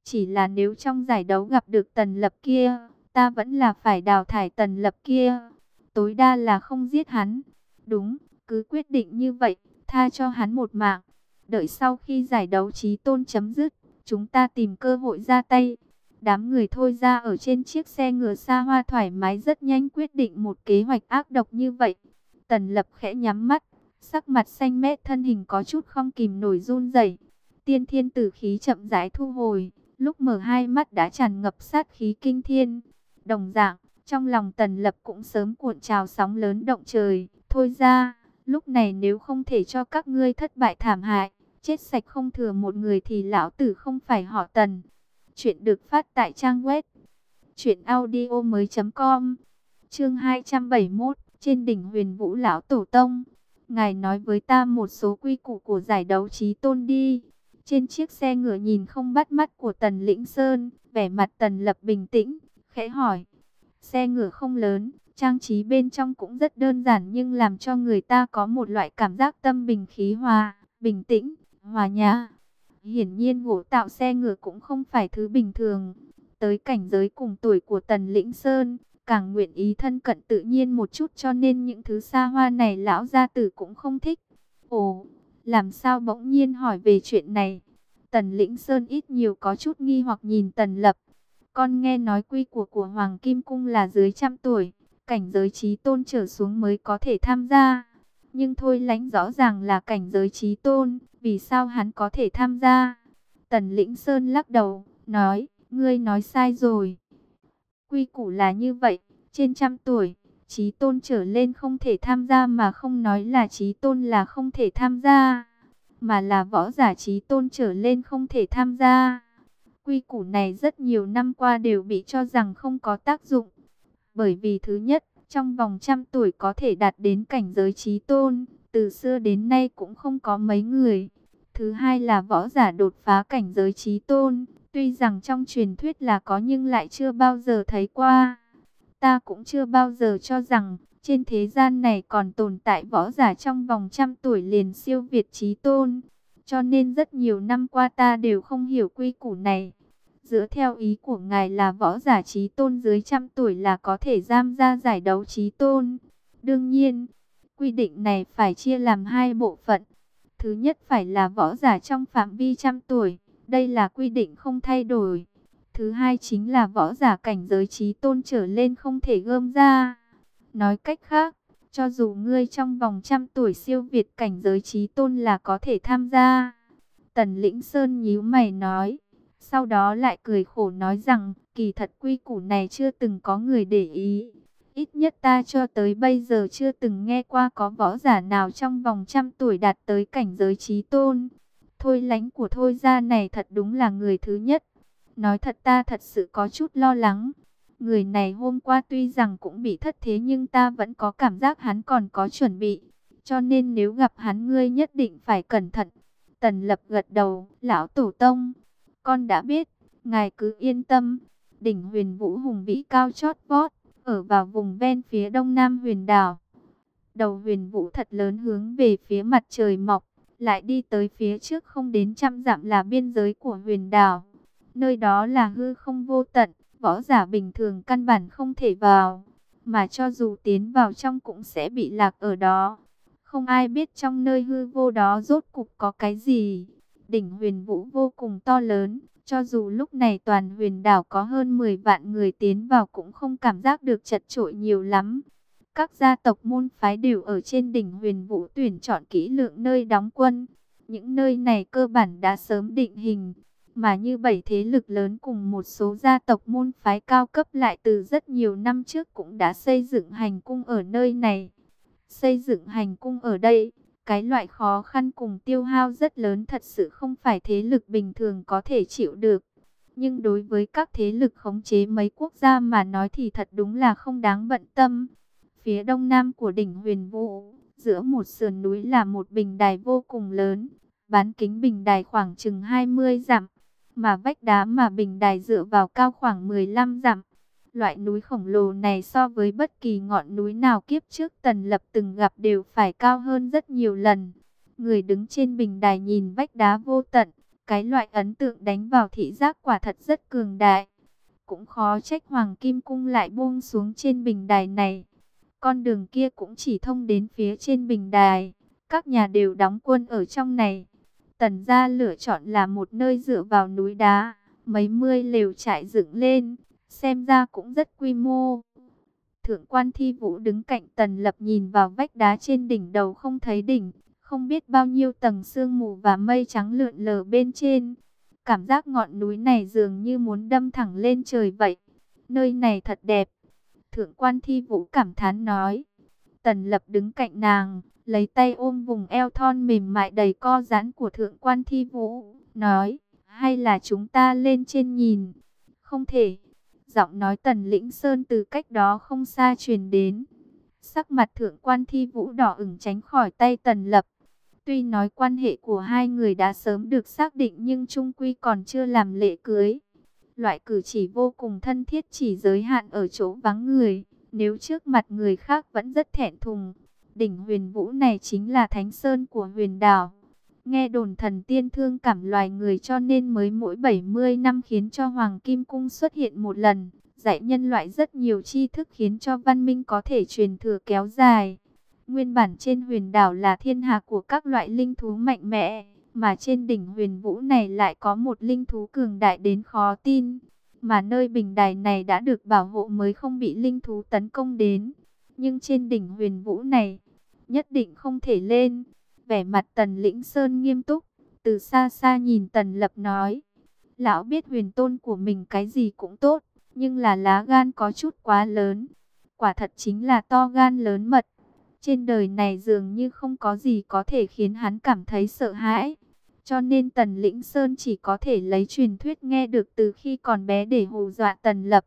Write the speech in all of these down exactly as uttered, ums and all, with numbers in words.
Chỉ là nếu trong giải đấu gặp được Tần Lập kia, ta vẫn là phải đào thải Tần Lập kia. Tối đa là không giết hắn. Đúng, cứ quyết định như vậy, tha cho hắn một mạng. Đợi sau khi giải đấu chí tôn chấm dứt, chúng ta tìm cơ hội ra tay. Đám người Thôi ra ở trên chiếc xe ngựa xa hoa thoải mái rất nhanh quyết định một kế hoạch ác độc như vậy. Tần Lập khẽ nhắm mắt, sắc mặt xanh mét, thân hình có chút không kìm nổi run rẩy. Tiên thiên tử khí chậm rãi thu hồi, lúc mở hai mắt đã tràn ngập sát khí kinh thiên. Đồng dạng, trong lòng Tần Lập cũng sớm cuộn trào sóng lớn động trời. Thôi ra, lúc này nếu không thể cho các ngươi thất bại thảm hại, chết sạch không thừa một người thì lão tử không phải họ Tần. Chuyện được phát tại trang web truyện audio mới chấm com. Chương hai trăm bảy mươi mốt, trên đỉnh Huyền Vũ lão tổ tông. Ngài nói với ta một số quy củ của giải đấu chí tôn đi. Trên chiếc xe ngựa nhìn không bắt mắt của Tần Lĩnh Sơn, vẻ mặt Tần Lập bình tĩnh, khẽ hỏi. Xe ngựa không lớn, trang trí bên trong cũng rất đơn giản nhưng làm cho người ta có một loại cảm giác tâm bình khí hòa, bình tĩnh, hòa nhã. Hiển nhiên gỗ tạo xe ngựa cũng không phải thứ bình thường. Tới cảnh giới cùng tuổi của Tần Lĩnh Sơn, càng nguyện ý thân cận tự nhiên một chút, cho nên những thứ xa hoa này lão gia tử cũng không thích. Ồ, làm sao bỗng nhiên hỏi về chuyện này? Tần Lĩnh Sơn ít nhiều có chút nghi hoặc nhìn Tần Lập. Con nghe nói quy của của Hoàng Kim Cung là dưới trăm tuổi, cảnh giới chí tôn trở xuống mới có thể tham gia. Nhưng Thôi Lãnh rõ ràng là cảnh giới chí tôn, vì sao hắn có thể tham gia? Tần Lĩnh Sơn lắc đầu, nói, ngươi nói sai rồi. Quy củ là như vậy, trên trăm tuổi, chí tôn trở lên không thể tham gia, mà không nói là chí tôn là không thể tham gia, mà là võ giả chí tôn trở lên không thể tham gia. Quy củ này rất nhiều năm qua đều bị cho rằng không có tác dụng. Bởi vì thứ nhất, trong vòng trăm tuổi có thể đạt đến cảnh giới chí tôn, từ xưa đến nay cũng không có mấy người. Thứ hai là võ giả đột phá cảnh giới chí tôn, tuy rằng trong truyền thuyết là có nhưng lại chưa bao giờ thấy qua. Ta cũng chưa bao giờ cho rằng trên thế gian này còn tồn tại võ giả trong vòng trăm tuổi liền siêu việt chí tôn. Cho nên rất nhiều năm qua ta đều không hiểu quy củ này. Dựa theo ý của ngài là võ giả chí tôn dưới trăm tuổi là có thể tham gia giải đấu chí tôn. Đương nhiên, quy định này phải chia làm hai bộ phận. Thứ nhất phải là võ giả trong phạm vi trăm tuổi, đây là quy định không thay đổi. Thứ hai chính là võ giả cảnh giới chí tôn trở lên không thể gom ra. Nói cách khác, cho dù ngươi trong vòng trăm tuổi siêu việt cảnh giới chí tôn là có thể tham gia. Tần Lĩnh Sơn nhíu mày nói, sau đó lại cười khổ nói rằng, kỳ thật quy củ này chưa từng có người để ý. Ít nhất ta cho tới bây giờ chưa từng nghe qua có võ giả nào trong vòng trăm tuổi đạt tới cảnh giới chí tôn. Thôi Lãnh của Thôi gia này thật đúng là người thứ nhất. Nói thật ta thật sự có chút lo lắng. Người này hôm qua tuy rằng cũng bị thất thế nhưng ta vẫn có cảm giác hắn còn có chuẩn bị. Cho nên nếu gặp hắn ngươi nhất định phải cẩn thận. Tần Lập gật đầu, lão tổ tông. Con đã biết, ngài cứ yên tâm. Đỉnh Huyền Vũ hùng vĩ cao chót vót, ở vào vùng ven phía đông nam huyền đảo. Đầu huyền vũ thật lớn hướng về phía mặt trời mọc, lại đi tới phía trước không đến trăm dặm là biên giới của huyền đảo. Nơi đó là hư không vô tận, võ giả bình thường căn bản không thể vào, mà cho dù tiến vào trong cũng sẽ bị lạc ở đó. Không ai biết trong nơi hư vô đó rốt cục có cái gì. Đỉnh huyền vũ vô cùng to lớn, cho dù lúc này toàn huyền đảo có hơn mười vạn người tiến vào cũng không cảm giác được chật chội nhiều lắm. Các gia tộc môn phái đều ở trên đỉnh huyền vũ tuyển chọn kỹ lưỡng nơi đóng quân. Những nơi này cơ bản đã sớm định hình, mà như bảy thế lực lớn cùng một số gia tộc môn phái cao cấp lại từ rất nhiều năm trước cũng đã xây dựng hành cung ở nơi này. Xây dựng hành cung ở đây, cái loại khó khăn cùng tiêu hao rất lớn thật sự không phải thế lực bình thường có thể chịu được. Nhưng đối với các thế lực khống chế mấy quốc gia mà nói thì thật đúng là không đáng bận tâm. Phía đông nam của đỉnh huyền vũ, giữa một sườn núi là một bình đài vô cùng lớn. Bán kính bình đài khoảng chừng hai mươi dặm, mà vách đá mà bình đài dựa vào cao khoảng mười lăm dặm. Loại núi khổng lồ này so với bất kỳ ngọn núi nào kiếp trước Tần Lập từng gặp đều phải cao hơn rất nhiều lần. Người đứng trên bình đài nhìn vách đá vô tận, Cái loại ấn tượng đánh vào thị giác quả thật rất cường đại. Cũng khó trách Hoàng Kim Cung lại buông xuống trên bình đài này. Con đường kia cũng chỉ thông đến phía trên bình đài. Các nhà đều đóng quân ở trong này. Tần gia lựa chọn là một nơi dựa vào núi đá. Mấy mươi lều trại dựng lên. Xem ra cũng rất quy mô. Thượng quan Thi Vũ đứng cạnh Tần Lập nhìn vào vách đá trên đỉnh đầu không thấy đỉnh. Không biết bao nhiêu tầng sương mù và mây trắng lượn lờ bên trên. Cảm giác ngọn núi này dường như muốn đâm thẳng lên trời vậy. Nơi này thật đẹp. Thượng quan Thi Vũ cảm thán nói. Tần Lập đứng cạnh nàng, lấy tay ôm vùng eo thon mềm mại đầy co giãn của Thượng quan Thi Vũ, nói, hay là chúng ta lên trên nhìn? Không thể. Giọng nói Tần Lĩnh Sơn từ cách đó không xa truyền đến. Sắc mặt Thượng quan Thi Vũ đỏ ửng tránh khỏi tay Tần Lập. Tuy nói quan hệ của hai người đã sớm được xác định nhưng chung quy còn chưa làm lễ cưới. Loại cử chỉ vô cùng thân thiết chỉ giới hạn ở chỗ vắng người. Nếu trước mặt người khác vẫn rất thẹn thùng. Đỉnh Huyền Vũ này chính là thánh sơn của huyền đảo. Nghe đồn thần tiên thương cảm loài người cho nên mới mỗi bảy mươi năm khiến cho Hoàng Kim Cung xuất hiện một lần. Dạy nhân loại rất nhiều tri thức khiến cho văn minh có thể truyền thừa kéo dài. Nguyên bản trên huyền đảo là thiên hạ của các loại linh thú mạnh mẽ. Mà trên đỉnh Huyền Vũ này lại có một linh thú cường đại đến khó tin. Mà nơi bình đài này đã được bảo hộ mới không bị linh thú tấn công đến. Nhưng trên đỉnh Huyền Vũ này, nhất định không thể lên. Vẻ mặt Tần Lĩnh Sơn nghiêm túc, từ xa xa nhìn Tần Lập nói. Lão biết huyền tôn của mình cái gì cũng tốt, nhưng là lá gan có chút quá lớn. Quả thật chính là to gan lớn mật. Trên đời này dường như không có gì có thể khiến hắn cảm thấy sợ hãi. Cho nên Tần Lĩnh Sơn chỉ có thể lấy truyền thuyết nghe được từ khi còn bé để hù dọa Tần Lập.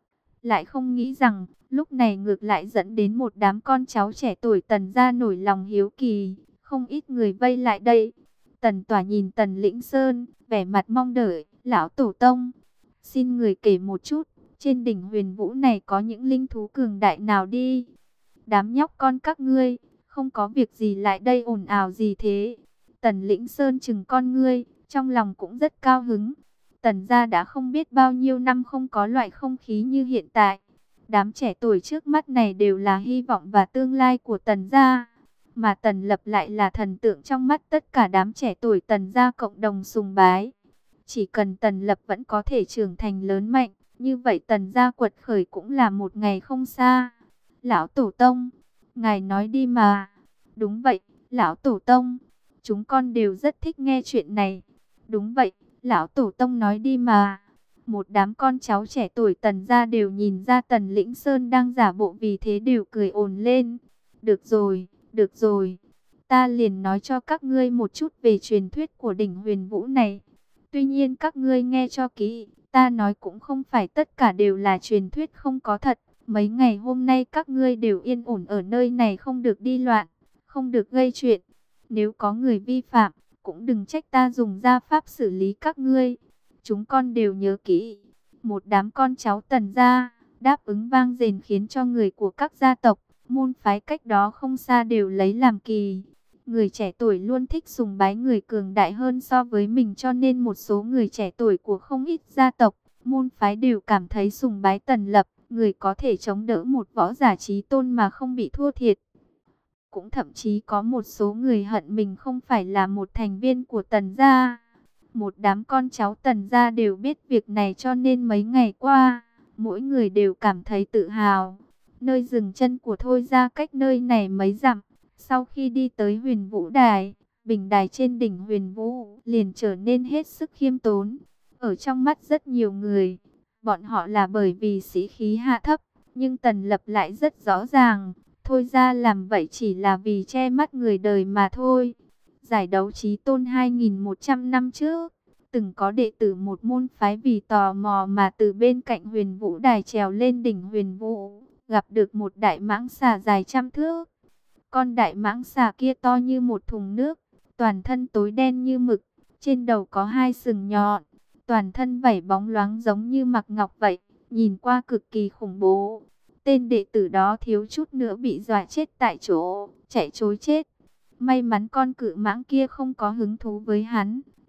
Lại không nghĩ rằng, lúc này ngược lại dẫn đến một đám con cháu trẻ tuổi Tần gia nổi lòng hiếu kỳ. Không ít người vây lại đây. Tần Tỏa nhìn Tần Lĩnh Sơn, vẻ mặt mong đợi. Lão Tổ Tông, xin người kể một chút, trên đỉnh Huyền Vũ này có những linh thú cường đại nào đi? Đám nhóc con các ngươi, không có việc gì lại đây ồn ào gì thế? Tần Lĩnh Sơn chừng con ngươi, trong lòng cũng rất cao hứng. Tần gia đã không biết bao nhiêu năm không có loại không khí như hiện tại. Đám trẻ tuổi trước mắt này đều là hy vọng và tương lai của Tần gia. Mà Tần Lập lại là thần tượng trong mắt tất cả đám trẻ tuổi Tần gia cộng đồng sùng bái. Chỉ cần Tần Lập vẫn có thể trưởng thành lớn mạnh, như vậy Tần gia quật khởi cũng là một ngày không xa. Lão Tổ Tông, ngài nói đi mà. Đúng vậy, Lão Tổ Tông, chúng con đều rất thích nghe chuyện này. Đúng vậy, Lão Tổ Tông nói đi mà. Một đám con cháu trẻ tuổi Tần gia đều nhìn ra Tần Lĩnh Sơn đang giả bộ, vì thế đều cười ồn lên. Được rồi, được rồi, ta liền nói cho các ngươi một chút về truyền thuyết của đỉnh Huyền Vũ này. Tuy nhiên các ngươi nghe cho kỹ, ta nói cũng không phải tất cả đều là truyền thuyết không có thật. Mấy ngày hôm nay các ngươi đều yên ổn ở nơi này, không được đi loạn, không được gây chuyện. Nếu có người vi phạm, cũng đừng trách ta dùng gia pháp xử lý các ngươi. Chúng con đều nhớ kỹ. Một đám con cháu Tần gia đáp ứng vang dền khiến cho người của các gia tộc, môn phái cách đó không xa đều lấy làm kỳ. Người trẻ tuổi luôn thích sùng bái người cường đại hơn so với mình, cho nên một số người trẻ tuổi của không ít gia tộc, môn phái đều cảm thấy sùng bái Tần Lập, người có thể chống đỡ một võ giả chí tôn mà không bị thua thiệt. Cũng thậm chí có một số người hận mình không phải là một thành viên của Tần gia. Một đám con cháu Tần gia đều biết việc này, cho nên mấy ngày qua, mỗi người đều cảm thấy tự hào. Nơi dừng chân của Thôi gia cách nơi này mấy dặm. Sau khi đi tới Huyền Vũ Đài, bình đài trên đỉnh Huyền Vũ liền trở nên hết sức khiêm tốn. Ở trong mắt rất nhiều người, bọn họ là bởi vì sĩ khí hạ thấp, nhưng Tần Lập lại rất rõ ràng, Thôi ra làm vậy chỉ là vì che mắt người đời mà thôi. Giải đấu chí tôn hai nghìn một trăm năm trước, từng có đệ tử một môn phái vì tò mò mà từ bên cạnh Huyền Vũ Đài trèo lên đỉnh Huyền Vũ, gặp được một đại mãng xà dài trăm thước. Con đại mãng xà kia to như một thùng nước, toàn thân tối đen như mực, trên đầu có hai sừng nhọn, toàn thân vảy bóng loáng giống như mặc ngọc vậy, nhìn qua cực kỳ khủng bố. Tên đệ tử đó thiếu chút nữa bị dọa chết tại chỗ, chạy trối chết. May mắn con cự mãng kia không có hứng thú với hắn,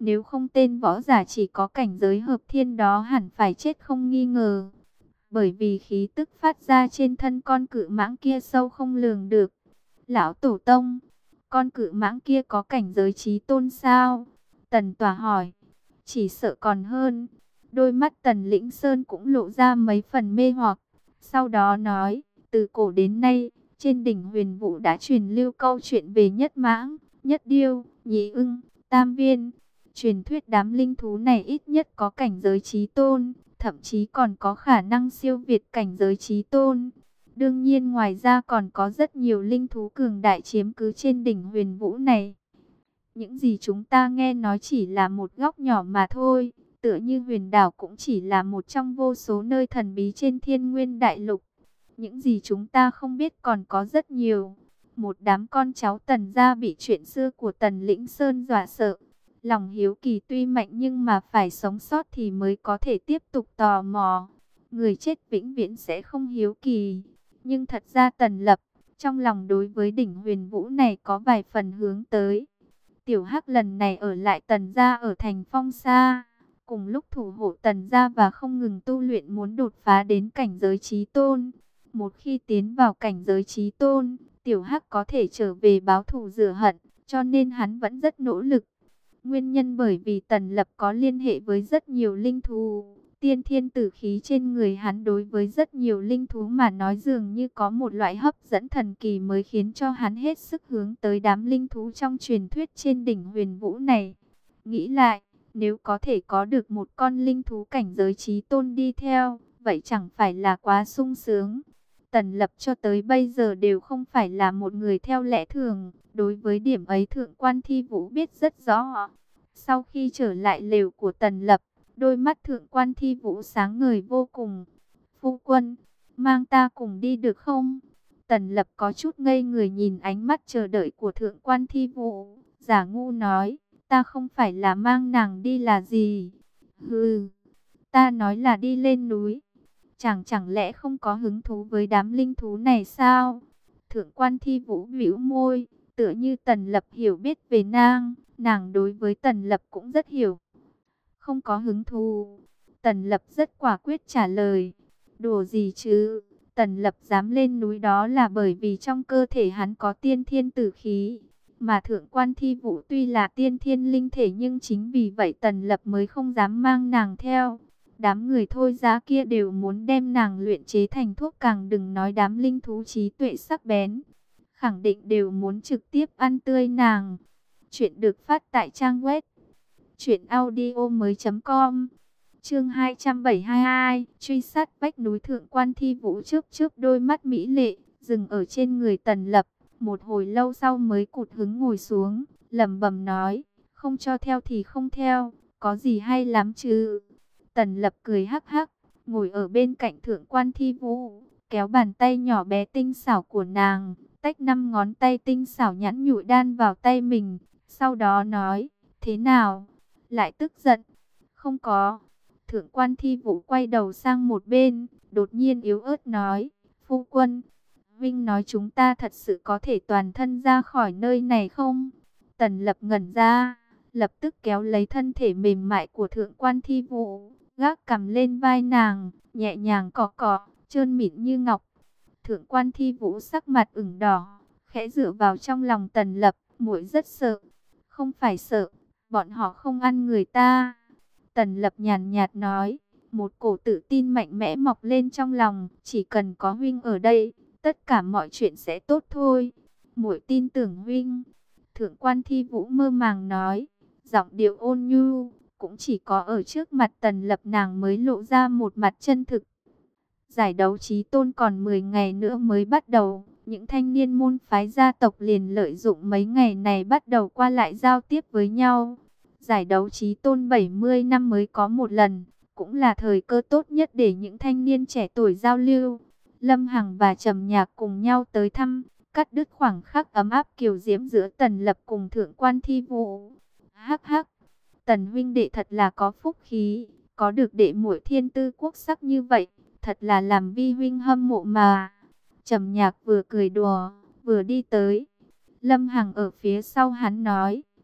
Nếu không tên võ giả chỉ có cảnh giới hợp thiên đó hẳn phải chết không nghi ngờ. Bởi vì khí tức phát ra trên thân con cự mãng kia sâu không lường được. Lão Tổ Tông, con cự mãng kia có cảnh giới chí tôn sao? Tần Tỏa hỏi. Chỉ sợ còn hơn. Đôi mắt Tần Lĩnh Sơn cũng lộ ra mấy phần mê hoặc. Sau đó nói, từ cổ đến nay, trên đỉnh Huyền Vũ đã truyền lưu câu chuyện về nhất mãng, nhất điêu, nhị ưng, tam viên. Truyền thuyết đám linh thú này ít nhất có cảnh giới chí tôn, thậm chí còn có khả năng siêu việt cảnh giới chí tôn. Đương nhiên ngoài ra còn có rất nhiều linh thú cường đại chiếm cứ trên đỉnh Huyền Vũ này. Những gì chúng ta nghe nói chỉ là một góc nhỏ mà thôi, tựa như huyền đảo cũng chỉ là một trong vô số nơi thần bí trên thiên nguyên đại lục. Những gì chúng ta không biết còn có rất nhiều. Một đám con cháu Tần gia bị chuyện xưa của Tần Lĩnh Sơn dọa sợ. Lòng hiếu kỳ tuy mạnh nhưng mà phải sống sót thì mới có thể tiếp tục tò mò. Người chết vĩnh viễn sẽ không hiếu kỳ. Nhưng thật ra Tần Lập, trong lòng đối với đỉnh Huyền Vũ này có vài phần hướng tới. Tiểu Hắc lần này ở lại Tần gia ở thành Phong Sa, cùng lúc thủ hộ Tần gia và không ngừng tu luyện muốn đột phá đến cảnh giới chí tôn. Một khi tiến vào cảnh giới chí tôn, Tiểu Hắc có thể trở về báo thù rửa hận, cho nên hắn vẫn rất nỗ lực. Nguyên nhân bởi vì Tần Lập có liên hệ với rất nhiều linh thú. Tiên thiên tử khí trên người hắn đối với rất nhiều linh thú mà nói dường như có một loại hấp dẫn thần kỳ mới khiến cho hắn hết sức hướng tới đám linh thú trong truyền thuyết trên đỉnh Huyền Vũ này. Nghĩ lại, nếu có thể có được một con linh thú cảnh giới chí tôn đi theo, vậy chẳng phải là quá sung sướng. Tần Lập cho tới bây giờ đều không phải là một người theo lẽ thường, đối với điểm ấy Thượng Quan Thi Vũ biết rất rõ. Sau khi trở lại lều của Tần Lập, đôi mắt Thượng Quan Thi Vũ sáng ngời vô cùng. Phu quân, mang ta cùng đi được không? Tần Lập có chút ngây người nhìn ánh mắt chờ đợi của Thượng Quan Thi Vũ. Giả ngu nói, ta không phải là mang nàng đi là gì? Hừ, ta nói là đi lên núi. Chẳng chẳng lẽ không có hứng thú với đám linh thú này sao? Thượng Quan Thi Vũ bĩu môi, tựa như Tần Lập hiểu biết về nàng, nàng đối với Tần Lập cũng rất hiểu. Không có hứng thú. Tần Lập rất quả quyết trả lời. Đùa gì chứ? Tần Lập dám lên núi đó là bởi vì trong cơ thể hắn có tiên thiên tử khí. Mà Thượng Quan Thi Vũ tuy là tiên thiên linh thể nhưng chính vì vậy Tần Lập mới không dám mang nàng theo. Đám người thôi giá kia đều muốn đem nàng luyện chế thành thuốc, càng đừng nói đám linh thú trí tuệ sắc bén. Khẳng định đều muốn trực tiếp ăn tươi nàng. Chuyện được phát tại trang web truyện audio mới chấm com. Chương hai trăm bảy mươi hai, truy sát vách núi. Thượng Quan Thi Vũ chớp chớp đôi mắt mỹ lệ, dừng ở trên người Tần Lập, một hồi lâu sau mới cụt hứng ngồi xuống, lẩm bẩm nói, không cho theo thì không theo, có gì hay lắm chứ. Tần Lập cười hắc hắc, ngồi ở bên cạnh Thượng Quan Thi Vũ, kéo bàn tay nhỏ bé tinh xảo của nàng, tách năm ngón tay tinh xảo nhẵn nhụi đan vào tay mình, sau đó nói, thế nào? Lại tức giận? Không có. Thượng Quan Thi Vũ quay đầu sang một bên, đột nhiên yếu ớt nói, phu quân, Vinh nói chúng ta thật sự có thể toàn thân ra khỏi nơi này không? Tần Lập ngẩn ra, lập tức kéo lấy thân thể mềm mại của Thượng Quan Thi Vũ, gác cằm lên vai nàng, nhẹ nhàng cọ cọ, trơn mịn như ngọc. Thượng Quan Thi Vũ sắc mặt ửng đỏ, khẽ dựa vào trong lòng Tần Lập, muội rất sợ. Không phải sợ, bọn họ không ăn người ta. Tần Lập nhàn nhạt nói, một cổ tự tin mạnh mẽ mọc lên trong lòng, chỉ cần có huynh ở đây, tất cả mọi chuyện sẽ tốt thôi. Muội tin tưởng huynh. Thượng Quan Thi Vũ mơ màng nói, giọng điệu ôn nhu, cũng chỉ có ở trước mặt Tần Lập nàng mới lộ ra một mặt chân thực. Giải đấu chí tôn còn mười ngày nữa mới bắt đầu, những thanh niên môn phái gia tộc liền lợi dụng mấy ngày này bắt đầu qua lại giao tiếp với nhau. Giải đấu chí tôn bảy mươi năm mới có một lần, cũng là thời cơ tốt nhất để những thanh niên trẻ tuổi giao lưu. Lâm Hằng và Trầm Nhạc cùng nhau tới thăm, cắt đứt khoảng khắc ấm áp kiều diễm giữa Tần Lập cùng Thượng Quan Thi Vũ. Hắc hắc, Tần huynh đệ thật là có phúc khí, có được đệ muội thiên tư quốc sắc như vậy, thật là làm vi huynh hâm mộ mà. Trầm Nhạc vừa cười đùa, vừa đi tới. Lâm Hằng ở phía sau hắn nói,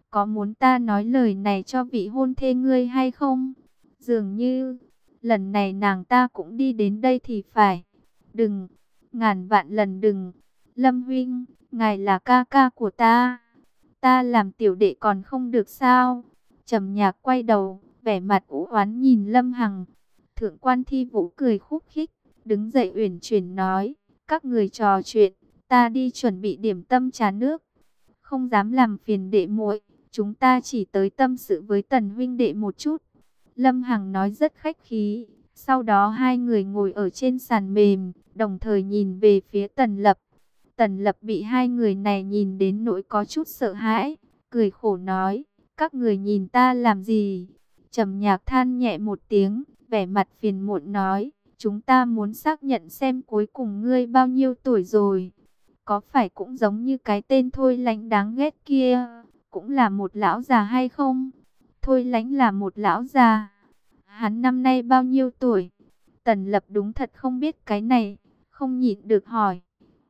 có muốn ta nói lời này cho vị hôn thê ngươi hay không? Dường như, lần này nàng ta cũng đi đến đây thì phải. Đừng, ngàn vạn lần đừng. Lâm huynh, ngài là ca ca của ta. Ta làm tiểu đệ còn không được sao? Trầm Nhạc quay đầu, vẻ mặt u oán nhìn Lâm Hằng. Thượng quan Thi Vũ cười khúc khích, đứng dậy uyển chuyển nói, các người trò chuyện, ta đi chuẩn bị điểm tâm trà nước. Không dám làm phiền đệ muội, chúng ta chỉ tới tâm sự với Tần huynh đệ một chút. Lâm Hằng nói rất khách khí, sau đó hai người ngồi ở trên sàn mềm, đồng thời nhìn về phía Tần Lập. Tần Lập bị hai người này nhìn đến nỗi có chút sợ hãi, cười khổ nói, các người nhìn ta làm gì? Trầm Nhạc than nhẹ một tiếng, vẻ mặt phiền muộn nói, chúng ta muốn xác nhận xem cuối cùng ngươi bao nhiêu tuổi rồi. Có phải cũng giống như cái tên Thôi Lánh đáng ghét kia, cũng là một lão già hay không? Thôi Lánh là một lão già. Hắn năm nay bao nhiêu tuổi? Tần Lập đúng thật không biết cái này, không nhịn được hỏi.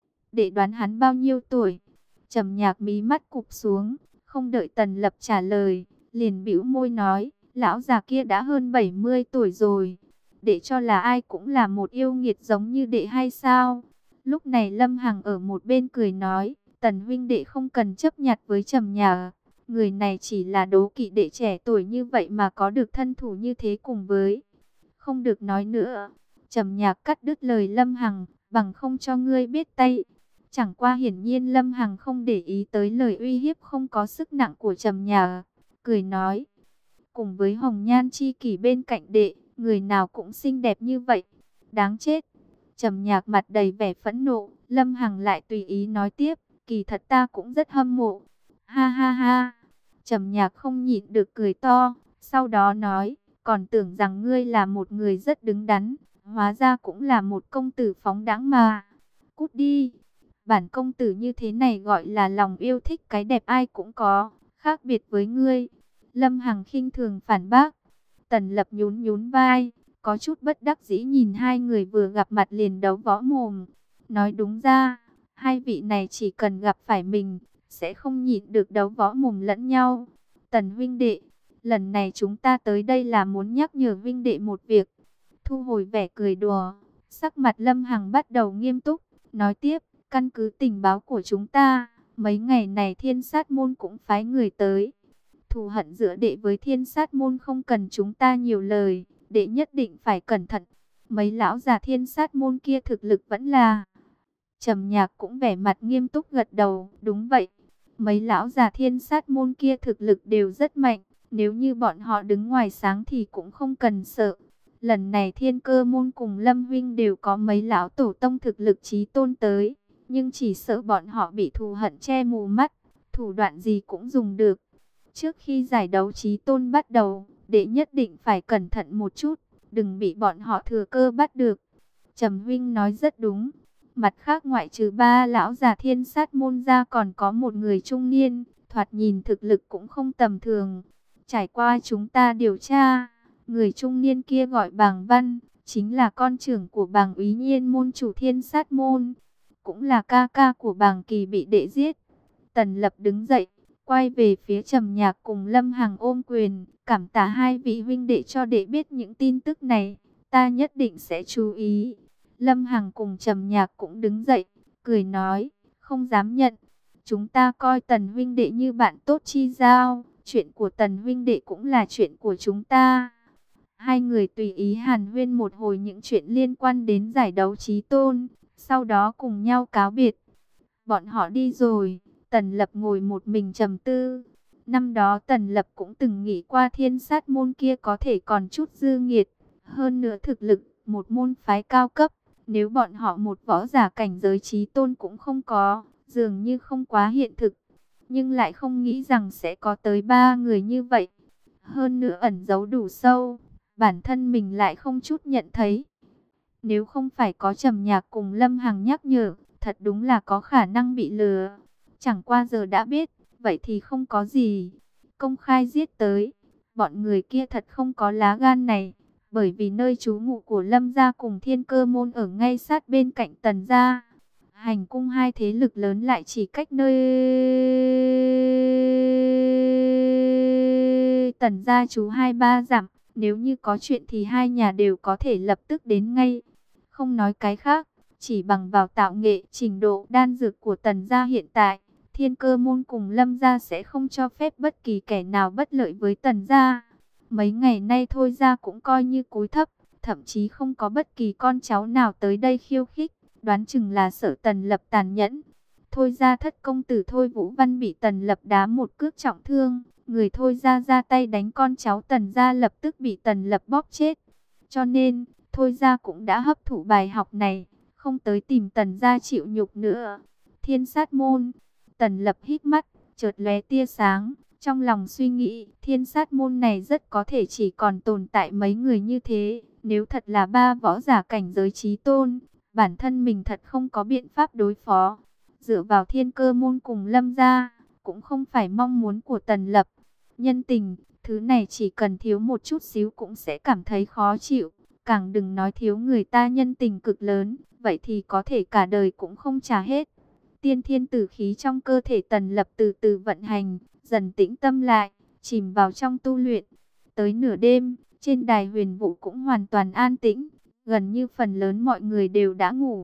Để đoán hắn bao nhiêu tuổi? Trầm Nhạc mí mắt cụp xuống, không đợi Tần Lập trả lời, liền bĩu môi nói, lão già kia đã hơn bảy mươi tuổi rồi. Để cho là ai cũng là một yêu nghiệt giống như đệ hay sao? Lúc này Lâm Hằng ở một bên cười nói, Tần huynh đệ không cần chấp nhặt với Trầm Nhạc. Người này chỉ là đố kỵ đệ trẻ tuổi như vậy mà có được thân thủ như thế cùng với. Không được nói nữa. Trầm Nhạc cắt đứt lời Lâm Hằng, bằng không cho ngươi biết tay. Chẳng qua hiển nhiên Lâm Hằng không để ý tới lời uy hiếp không có sức nặng của Trầm Nhạc. Cười nói, cùng với hồng nhan chi kỷ bên cạnh đệ, người nào cũng xinh đẹp như vậy. Đáng chết. Trầm Nhạc mặt đầy vẻ phẫn nộ, Lâm Hằng lại tùy ý nói tiếp, kỳ thật ta cũng rất hâm mộ. Ha ha ha. Trầm Nhạc không nhịn được cười to, sau đó nói, còn tưởng rằng ngươi là một người rất đứng đắn, hóa ra cũng là một công tử phóng đãng mà. Cút đi. Bản công tử như thế này gọi là lòng yêu thích cái đẹp ai cũng có, khác biệt với ngươi. Lâm Hằng khinh thường phản bác. Tần Lập nhún nhún vai, có chút bất đắc dĩ nhìn hai người vừa gặp mặt liền đấu võ mồm. Nói đúng ra, hai vị này chỉ cần gặp phải mình, sẽ không nhịn được đấu võ mồm lẫn nhau. Tần huynh đệ, lần này chúng ta tới đây là muốn nhắc nhở huynh đệ một việc. Thu hồi vẻ cười đùa, sắc mặt Lâm Hằng bắt đầu nghiêm túc, nói tiếp, căn cứ tình báo của chúng ta, mấy ngày này Thiên Sát Môn cũng phái người tới. Thù hận giữa đệ với Thiên Sát Môn không cần chúng ta nhiều lời, đệ nhất định phải cẩn thận. Mấy lão già Thiên Sát Môn kia thực lực vẫn là... Trầm Nhạc cũng vẻ mặt nghiêm túc gật đầu, đúng vậy. Mấy lão già Thiên Sát Môn kia thực lực đều rất mạnh, nếu như bọn họ đứng ngoài sáng thì cũng không cần sợ. Lần này Thiên Cơ Môn cùng Lâm huynh đều có mấy lão tổ tông thực lực chí tôn tới, nhưng chỉ sợ bọn họ bị thù hận che mù mắt, thủ đoạn gì cũng dùng được. Trước khi giải đấu chí tôn bắt đầu, đệ nhất định phải cẩn thận một chút, đừng bị bọn họ thừa cơ bắt được. Trầm huynh nói rất đúng. Mặt khác ngoại trừ ba lão già Thiên Sát Môn ra còn có một người trung niên, thoạt nhìn thực lực cũng không tầm thường. Trải qua chúng ta điều tra, người trung niên kia gọi Bàng Văn, chính là con trưởng của Bàng Úy Nhiên môn chủ Thiên Sát Môn, cũng là ca ca của Bàng Kỳ bị đệ giết. Tần Lập đứng dậy, quay về phía Trầm Nhạc cùng Lâm Hằng ôm quyền, cảm tạ hai vị huynh đệ cho đệ biết những tin tức này, ta nhất định sẽ chú ý. Lâm Hằng cùng Trầm Nhạc cũng đứng dậy, cười nói, không dám nhận. Chúng ta coi Tần huynh đệ như bạn tốt chi giao, chuyện của Tần huynh đệ cũng là chuyện của chúng ta. Hai người tùy ý hàn huyên một hồi những chuyện liên quan đến giải đấu chí tôn, sau đó cùng nhau cáo biệt. Bọn họ đi rồi, Tần Lập ngồi một mình trầm tư. Năm đó Tần Lập cũng từng nghĩ qua Thiên Sát Môn kia có thể còn chút dư nghiệt, hơn nữa thực lực một môn phái cao cấp. Nếu bọn họ một võ giả cảnh giới chí tôn cũng không có, dường như không quá hiện thực. Nhưng lại không nghĩ rằng sẽ có tới ba người như vậy. Hơn nữa ẩn giấu đủ sâu, bản thân mình lại không chút nhận thấy. Nếu không phải có Trầm Nhạc cùng Lâm Hằng nhắc nhở, thật đúng là có khả năng bị lừa. Chẳng qua giờ đã biết, vậy thì không có gì. Công khai giết tới, bọn người kia thật không có lá gan này. Bởi vì nơi trú ngụ của Lâm gia cùng Thiên Cơ Môn ở ngay sát bên cạnh Tần gia. Hành cung hai thế lực lớn lại chỉ cách nơi Tần gia chú hai ba dặm, nếu như có chuyện thì hai nhà đều có thể lập tức đến ngay. Không nói cái khác, chỉ bằng vào tạo nghệ, trình độ đan dược của Tần gia hiện tại, Thiên Cơ môn cùng Lâm gia sẽ không cho phép bất kỳ kẻ nào bất lợi với Tần gia. Mấy ngày nay Thôi gia cũng coi như cúi thấp, thậm chí không có bất kỳ con cháu nào tới đây khiêu khích, đoán chừng là sợ Tần Lập tàn nhẫn. Thôi gia thất công tử Thôi Vũ Văn bị Tần Lập đá một cước trọng thương, người Thôi gia ra tay đánh con cháu Tần gia lập tức bị Tần Lập bóp chết. Cho nên, Thôi gia cũng đã hấp thụ bài học này, không tới tìm Tần gia chịu nhục nữa. Thiên Sát môn, Tần Lập hít mắt, chợt lóe tia sáng, trong lòng suy nghĩ, Thiên Sát môn này rất có thể chỉ còn tồn tại mấy người như thế, nếu thật là ba võ giả cảnh giới chí tôn, bản thân mình thật không có biện pháp đối phó. Dựa vào Thiên Cơ môn cùng Lâm gia, cũng không phải mong muốn của Tần Lập. Nhân tình, thứ này chỉ cần thiếu một chút xíu cũng sẽ cảm thấy khó chịu, càng đừng nói thiếu người ta nhân tình cực lớn, vậy thì có thể cả đời cũng không trả hết. Tiên thiên tử khí trong cơ thể Tần Lập từ từ vận hành, dần tĩnh tâm lại, chìm vào trong tu luyện. Tới nửa đêm, trên đài huyền vũ cũng hoàn toàn an tĩnh, gần như phần lớn mọi người đều đã ngủ.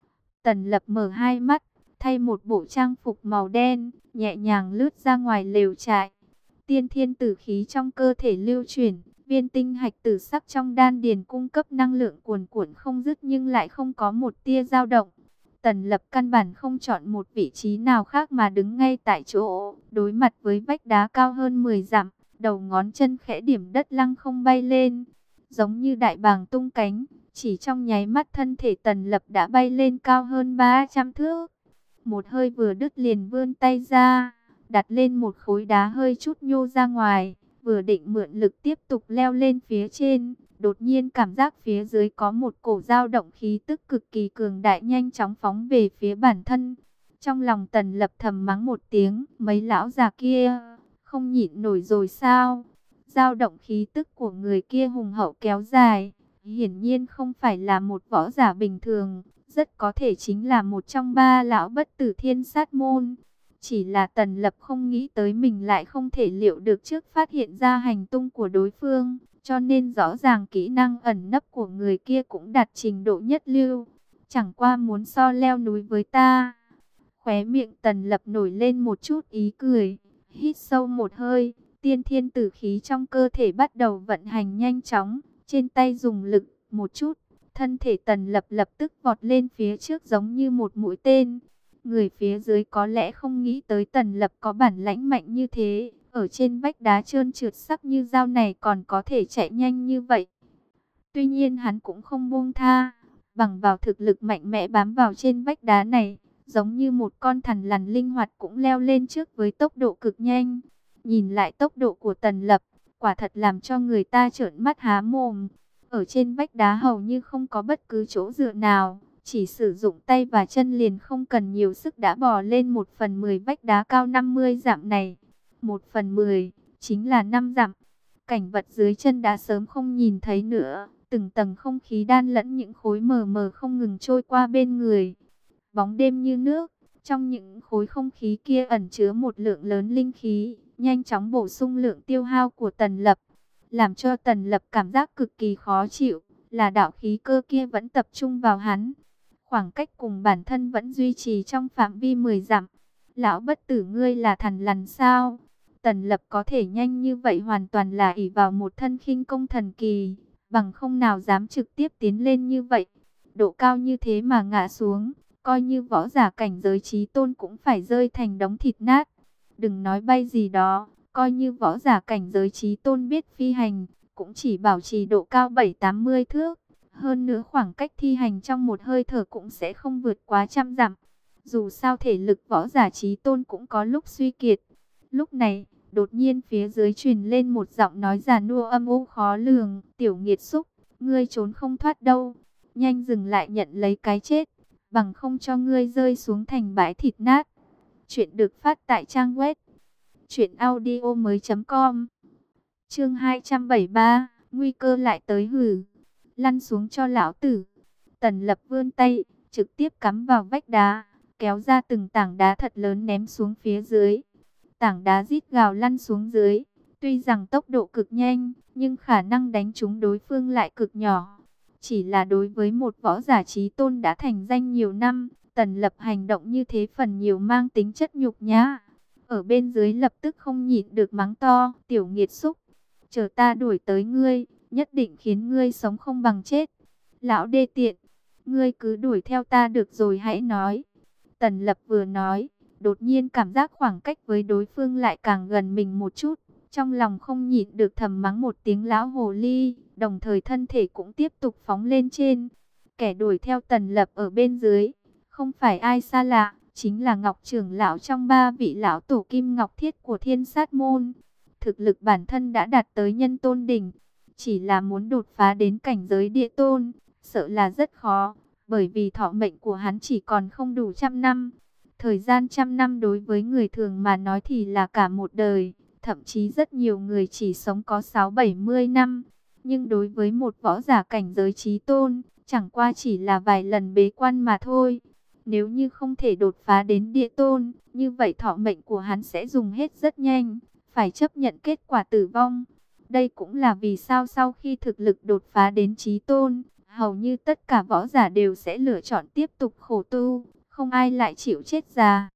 Tần Lập mở hai mắt, thay một bộ trang phục màu đen, nhẹ nhàng lướt ra ngoài lều trại. Tiên thiên tử khí trong cơ thể lưu chuyển, viên tinh hạch tử sắc trong đan điền cung cấp năng lượng cuồn cuộn không dứt nhưng lại không có một tia dao động. Tần Lập căn bản không chọn một vị trí nào khác mà đứng ngay tại chỗ, đối mặt với vách đá cao hơn mười dặm, đầu ngón chân khẽ điểm đất lăng không bay lên, giống như đại bàng tung cánh, chỉ trong nháy mắt thân thể Tần Lập đã bay lên cao hơn ba trăm thước. Một hơi vừa đứt liền vươn tay ra, đặt lên một khối đá hơi chút nhô ra ngoài, vừa định mượn lực tiếp tục leo lên phía trên, đột nhiên cảm giác phía dưới có một cổ dao động khí tức cực kỳ cường đại nhanh chóng phóng về phía bản thân. Trong lòng Tần Lập thầm mắng một tiếng, mấy lão già kia, không nhịn nổi rồi sao? Dao động khí tức của người kia hùng hậu kéo dài, hiển nhiên không phải là một võ giả bình thường, rất có thể chính là một trong ba lão bất tử Thiên Sát môn. Chỉ là Tần Lập không nghĩ tới mình lại không thể liệu được trước phát hiện ra hành tung của đối phương, cho nên rõ ràng kỹ năng ẩn nấp của người kia cũng đạt trình độ nhất lưu. Chẳng qua muốn so leo núi với ta. Khóe miệng Tần Lập nổi lên một chút ý cười, hít sâu một hơi, tiên thiên tử khí trong cơ thể bắt đầu vận hành nhanh chóng, trên tay dùng lực một chút, thân thể Tần Lập lập tức vọt lên phía trước giống như một mũi tên. Người phía dưới có lẽ không nghĩ tới Tần Lập có bản lãnh mạnh như thế, ở trên vách đá trơn trượt sắc như dao này còn có thể chạy nhanh như vậy. Tuy nhiên hắn cũng không buông tha, bằng vào thực lực mạnh mẽ bám vào trên vách đá này, giống như một con thằn lằn linh hoạt cũng leo lên trước với tốc độ cực nhanh. Nhìn lại tốc độ của Tần Lập, quả thật làm cho người ta trợn mắt há mồm. Ở trên vách đá hầu như không có bất cứ chỗ dựa nào, chỉ sử dụng tay và chân liền không cần nhiều sức đã bò lên một phần mười vách đá cao năm mươi dặm này. Một phần mười, chính là năm dặm. Cảnh vật dưới chân đã sớm không nhìn thấy nữa, từng tầng không khí đan lẫn những khối mờ mờ không ngừng trôi qua bên người. Bóng đêm như nước, trong những khối không khí kia ẩn chứa một lượng lớn linh khí, nhanh chóng bổ sung lượng tiêu hao của Tần Lập, làm cho Tần Lập cảm giác cực kỳ khó chịu, là đạo khí cơ kia vẫn tập trung vào hắn. Khoảng cách cùng bản thân vẫn duy trì trong phạm vi mười dặm. Lão bất tử ngươi là thằn lằn sao? Tần Lập có thể nhanh như vậy hoàn toàn là ỷ vào một thân khinh công thần kỳ, bằng không nào dám trực tiếp tiến lên như vậy. Độ cao như thế mà ngã xuống, coi như võ giả cảnh giới chí tôn cũng phải rơi thành đống thịt nát. Đừng nói bay gì đó, coi như võ giả cảnh giới chí tôn biết phi hành, cũng chỉ bảo trì độ cao bảy tám mươi thước. Hơn nữa khoảng cách thi hành trong một hơi thở cũng sẽ không vượt quá trăm dặm. Dù sao thể lực võ giả chí tôn cũng có lúc suy kiệt. Lúc này, đột nhiên phía dưới truyền lên một giọng nói già nua âm u khó lường. Tiểu nghiệt xúc, ngươi trốn không thoát đâu. Nhanh dừng lại nhận lấy cái chết, bằng không cho ngươi rơi xuống thành bãi thịt nát. Chuyện được phát tại trang web truyện audio mới chấm com. Chương hai trăm bảy mươi ba, nguy cơ lại tới hử. Lăn xuống cho lão tử. Tần Lập vươn tay, trực tiếp cắm vào vách đá, kéo ra từng tảng đá thật lớn ném xuống phía dưới. Tảng đá rít gào lăn xuống dưới. Tuy rằng tốc độ cực nhanh, nhưng khả năng đánh trúng đối phương lại cực nhỏ. Chỉ là đối với một võ giả chí tôn đã thành danh nhiều năm, Tần Lập hành động như thế phần nhiều mang tính chất nhục nhã. Ở bên dưới lập tức không nhịn được mắng to, tiểu nghiệt xúc, chờ ta đuổi tới ngươi, nhất định khiến ngươi sống không bằng chết. Lão đê tiện, ngươi cứ đuổi theo ta được rồi hãy nói. Tần Lập vừa nói, đột nhiên cảm giác khoảng cách với đối phương lại càng gần mình một chút. Trong lòng không nhịn được thầm mắng một tiếng lão hồ ly, đồng thời thân thể cũng tiếp tục phóng lên trên. Kẻ đuổi theo Tần Lập ở bên dưới, không phải ai xa lạ, chính là Ngọc trưởng lão trong ba vị lão tổ kim ngọc thiết của Thiên Sát môn. Thực lực bản thân đã đạt tới nhân tôn đỉnh, chỉ là muốn đột phá đến cảnh giới địa tôn, sợ là rất khó, bởi vì thọ mệnh của hắn chỉ còn không đủ trăm năm. Thời gian trăm năm đối với người thường mà nói thì là cả một đời, thậm chí rất nhiều người chỉ sống có sáu bảy mươi năm. Nhưng đối với một võ giả cảnh giới chí tôn, chẳng qua chỉ là vài lần bế quan mà thôi. Nếu như không thể đột phá đến địa tôn, như vậy thọ mệnh của hắn sẽ dùng hết rất nhanh, phải chấp nhận kết quả tử vong. Đây cũng là vì sao sau khi thực lực đột phá đến chí tôn, hầu như tất cả võ giả đều sẽ lựa chọn tiếp tục khổ tu, không ai lại chịu chết già.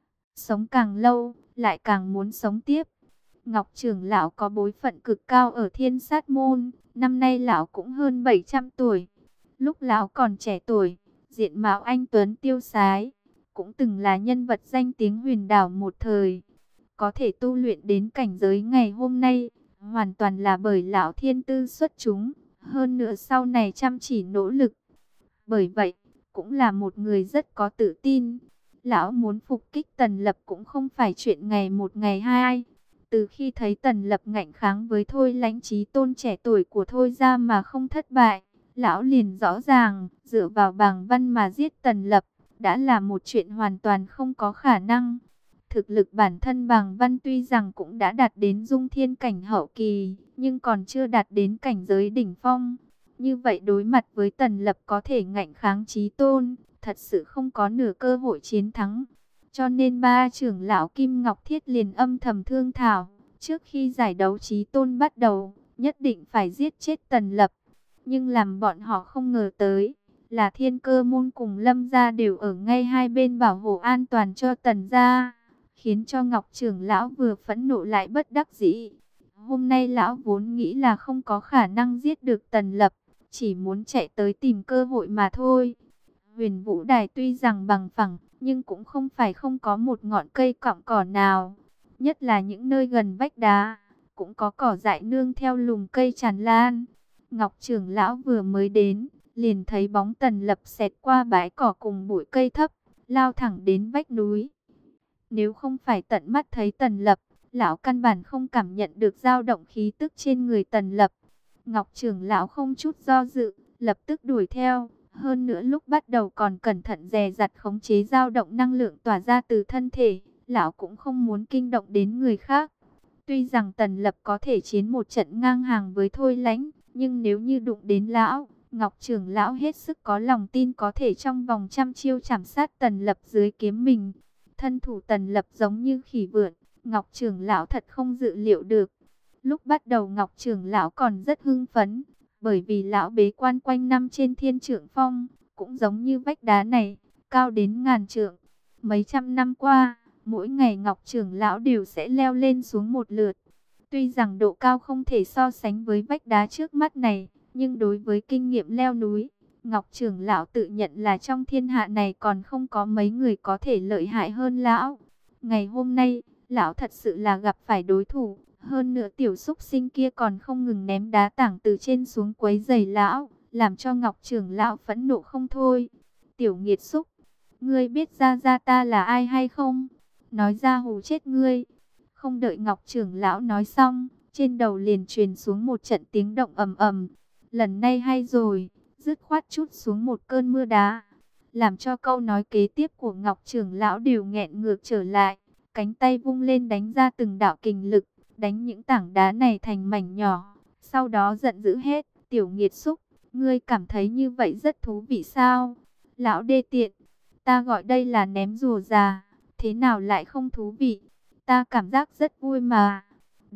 Sống càng lâu, lại càng muốn sống tiếp. Ngọc trưởng lão có bối phận cực cao ở Thiên Sát môn, năm nay lão cũng hơn bảy trăm tuổi. Lúc lão còn trẻ tuổi, diện mạo anh tuấn tiêu sái, cũng từng là nhân vật danh tiếng huyền đảo một thời. Có thể tu luyện đến cảnh giới ngày hôm nay, hoàn toàn là bởi lão thiên tư xuất chúng, hơn nữa sau này chăm chỉ nỗ lực. Bởi vậy, cũng là một người rất có tự tin. Lão muốn phục kích Tần Lập cũng không phải chuyện ngày một ngày hai. Từ khi thấy Tần Lập ngạnh kháng với Thôi Lãnh Chí tôn trẻ tuổi của Thôi gia mà không thất bại, lão liền rõ ràng, dựa vào bàng văn mà giết Tần Lập, đã là một chuyện hoàn toàn không có khả năng. Thực lực bản thân bàng văn tuy rằng cũng đã đạt đến dung thiên cảnh hậu kỳ, nhưng còn chưa đạt đến cảnh giới đỉnh phong. Như vậy đối mặt với Tần Lập có thể ngạnh kháng Chí tôn, thật sự không có nửa cơ hội chiến thắng. Cho nên ba trưởng lão Kim Ngọc Thiết liền âm thầm thương thảo, trước khi giải đấu Chí tôn bắt đầu, nhất định phải giết chết Tần Lập. Nhưng làm bọn họ không ngờ tới, là Thiên Cơ môn cùng Lâm gia đều ở ngay hai bên bảo hộ an toàn cho Tần gia, khiến cho Ngọc trưởng lão vừa phẫn nộ lại bất đắc dĩ. Hôm nay lão vốn nghĩ là không có khả năng giết được Tần Lập, chỉ muốn chạy tới tìm cơ hội mà thôi. Huyền Vũ Đài tuy rằng bằng phẳng, nhưng cũng không phải không có một ngọn cây cọng cỏ nào. Nhất là những nơi gần vách đá, cũng có cỏ dại nương theo lùm cây tràn lan. Ngọc trưởng lão vừa mới đến, liền thấy bóng Tần Lập xẹt qua bãi cỏ cùng bụi cây thấp, lao thẳng đến vách núi. Nếu không phải tận mắt thấy Tần Lập, lão căn bản không cảm nhận được dao động khí tức trên người Tần Lập. Ngọc trưởng lão không chút do dự, lập tức đuổi theo. Hơn nữa lúc bắt đầu còn cẩn thận dè dặt khống chế dao động năng lượng tỏa ra từ thân thể. Lão cũng không muốn kinh động đến người khác. Tuy rằng Tần Lập có thể chiến một trận ngang hàng với Thôi Lãnh, nhưng nếu như đụng đến lão, Ngọc trưởng lão hết sức có lòng tin có thể trong vòng trăm chiêu chảm sát Tần Lập dưới kiếm mình. Thân thủ Tần Lập giống như khỉ vượn, Ngọc trưởng lão thật không dự liệu được. Lúc bắt đầu Ngọc trưởng lão còn rất hưng phấn, bởi vì lão bế quan quanh năm trên Thiên Trượng Phong, cũng giống như vách đá này, cao đến ngàn trượng. Mấy trăm năm qua, mỗi ngày Ngọc trưởng lão đều sẽ leo lên xuống một lượt. Tuy rằng độ cao không thể so sánh với vách đá trước mắt này, nhưng đối với kinh nghiệm leo núi, Ngọc trưởng lão tự nhận là trong thiên hạ này còn không có mấy người có thể lợi hại hơn lão. Ngày hôm nay, lão thật sự là gặp phải đối thủ, hơn nữa tiểu xúc sinh kia còn không ngừng ném đá tảng từ trên xuống quấy rầy lão, làm cho Ngọc trưởng lão phẫn nộ không thôi. Tiểu nghiệt xúc, ngươi biết gia gia ta là ai hay không? Nói ra hù chết ngươi. Không đợi Ngọc trưởng lão nói xong, trên đầu liền truyền xuống một trận tiếng động ầm ầm. Lần này hay rồi, dứt khoát chút xuống một cơn mưa đá, làm cho câu nói kế tiếp của Ngọc trưởng lão đều nghẹn ngược trở lại. Cánh tay vung lên đánh ra từng đạo kình lực, đánh những tảng đá này thành mảnh nhỏ. Sau đó giận dữ hết, tiểu nghiệt xúc, ngươi cảm thấy như vậy rất thú vị sao? Lão đê tiện, ta gọi đây là ném rùa già, thế nào lại không thú vị? Ta cảm giác rất vui mà.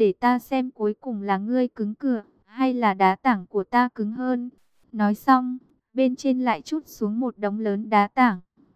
để ta xem cuối cùng là ngươi cứng cửa, hay là đá tảng của ta cứng hơn. Nói xong, bên trên lại trút xuống một đống lớn đá tảng.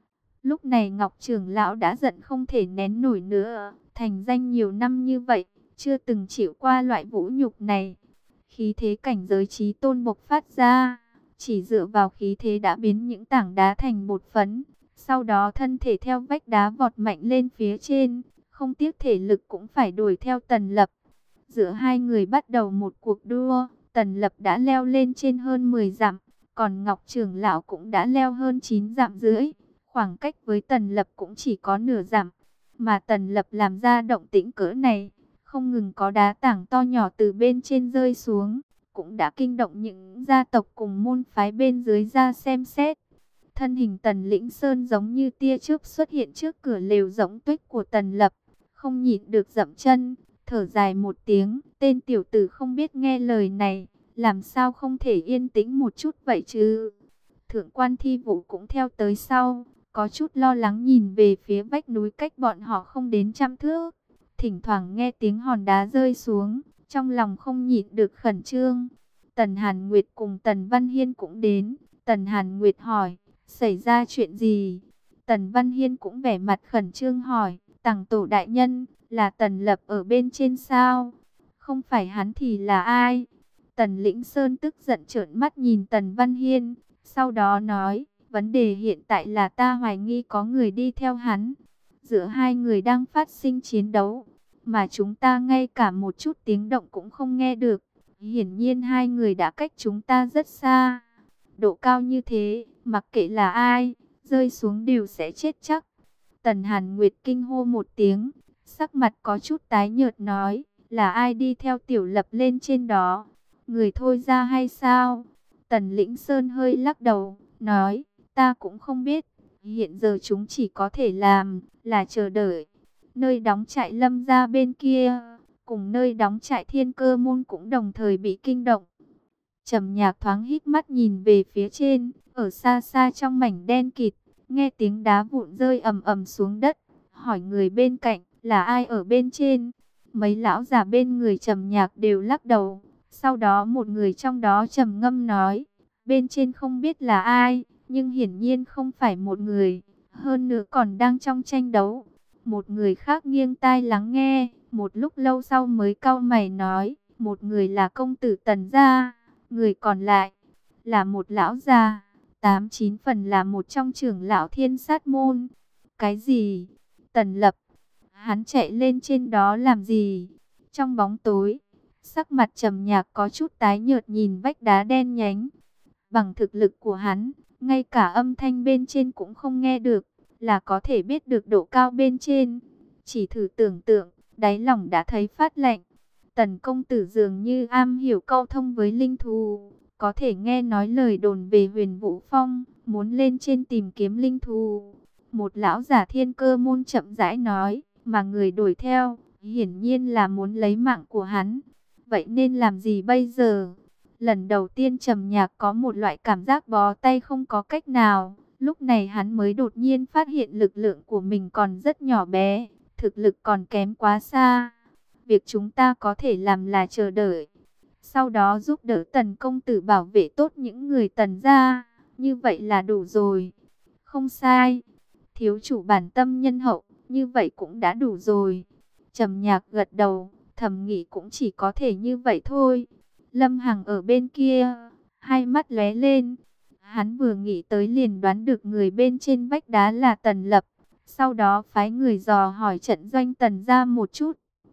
Lúc này Ngọc trưởng lão đã giận không thể nén nổi nữa, thành danh nhiều năm như vậy, chưa từng chịu qua loại vũ nhục này. Khí thế cảnh giới chí tôn bộc phát ra, chỉ dựa vào khí thế đã biến những tảng đá thành bột phấn. Sau đó thân thể theo vách đá vọt mạnh lên phía trên, không tiếc thể lực cũng phải đuổi theo Tần Lập. Giữa hai người bắt đầu một cuộc đua, Tần Lập đã leo lên trên hơn mười dặm, còn Ngọc trưởng lão cũng đã leo hơn chín dặm rưỡi. Khoảng cách với Tần Lập cũng chỉ có nửa dặm, mà Tần Lập làm ra động tĩnh cỡ này, không ngừng có đá tảng to nhỏ từ bên trên rơi xuống, cũng đã kinh động những gia tộc cùng môn phái bên dưới ra xem xét. Thân hình Tần Lĩnh Sơn giống như tia chớp xuất hiện trước cửa lều rỗng tuếch của Tần Lập, không nhịn được dậm chân, thở dài một tiếng, tên tiểu tử không biết nghe lời này, làm sao không thể yên tĩnh một chút vậy chứ. Thượng quan Thi Vũ cũng theo tới sau, có chút lo lắng nhìn về phía vách núi cách bọn họ không đến trăm thước. Thỉnh thoảng nghe tiếng hòn đá rơi xuống, trong lòng không nhịn được khẩn trương. Tần Hàn Nguyệt cùng Tần Văn Hiên cũng đến. Tần Hàn Nguyệt hỏi, xảy ra chuyện gì? Tần Văn Hiên cũng vẻ mặt khẩn trương hỏi, Tằng tổ đại nhân, là Tần Lập ở bên trên sao? Không phải hắn thì là ai? Tần Lĩnh Sơn tức giận trợn mắt nhìn Tần Văn Hiên, sau đó nói, vấn đề hiện tại là ta hoài nghi có người đi theo hắn. Giữa hai người đang phát sinh chiến đấu, mà chúng ta ngay cả một chút tiếng động cũng không nghe được. Hiển nhiên hai người đã cách chúng ta rất xa. Độ cao như thế, mặc kệ là ai, rơi xuống đều sẽ chết chắc. Tần Hàn Nguyệt kinh hô một tiếng, sắc mặt có chút tái nhợt nói, là ai đi theo Tiểu Lập lên trên đó? Người thôi ra hay sao? Tần Lĩnh Sơn hơi lắc đầu, nói, ta cũng không biết. Hiện giờ chúng chỉ có thể làm là chờ đợi. Nơi đóng trại Lâm gia bên kia, cùng nơi đóng trại Thiên Cơ môn cũng đồng thời bị kinh động. Trầm Nhạc thoáng hít mắt nhìn về phía trên, ở xa xa trong mảnh đen kịt, nghe tiếng đá vụn rơi ầm ầm xuống đất, hỏi người bên cạnh, là ai ở bên trên? Mấy lão già bên người Trầm Nhạc đều lắc đầu. Sau đó một người trong đó trầm ngâm nói, bên trên không biết là ai, nhưng hiển nhiên không phải một người, hơn nữa còn đang trong tranh đấu. Một người khác nghiêng tai lắng nghe, một lúc lâu sau mới cau mày nói, một người là công tử Tần gia, người còn lại là một lão già, tám chín phần là một trong trưởng lão Thiên Sát môn. Cái gì? Tần Lập, hắn chạy lên trên đó làm gì? Trong bóng tối, sắc mặt Trầm Nhạc có chút tái nhợt nhìn vách đá đen nhánh. Bằng thực lực của hắn, ngay cả âm thanh bên trên cũng không nghe được, là có thể biết được độ cao bên trên. Chỉ thử tưởng tượng, đáy lòng đã thấy phát lạnh. Tần công tử dường như am hiểu câu thông với linh thú, có thể nghe nói lời đồn về Huyền Vũ Phong, muốn lên trên tìm kiếm linh thú. Một lão giả Thiên Cơ môn chậm rãi nói, mà người đuổi theo, hiển nhiên là muốn lấy mạng của hắn. Vậy nên làm gì bây giờ? Lần đầu tiên Trầm Nhạc có một loại cảm giác bó tay không có cách nào. Lúc này hắn mới đột nhiên phát hiện lực lượng của mình còn rất nhỏ bé, thực lực còn kém quá xa. Việc chúng ta có thể làm là chờ đợi, sau đó giúp đỡ Tần công tử bảo vệ tốt những người Tần gia, như vậy là đủ rồi. Không sai, thiếu chủ bản tâm nhân hậu, như vậy cũng đã đủ rồi. Trầm Nhạc gật đầu, thầm nghĩ cũng chỉ có thể như vậy thôi. Lâm Hằng ở bên kia, hai mắt lóe lên. Hắn vừa nghĩ tới liền đoán được người bên trên vách đá là Tần Lập. Sau đó phái người dò hỏi trận doanh Tần gia một chút.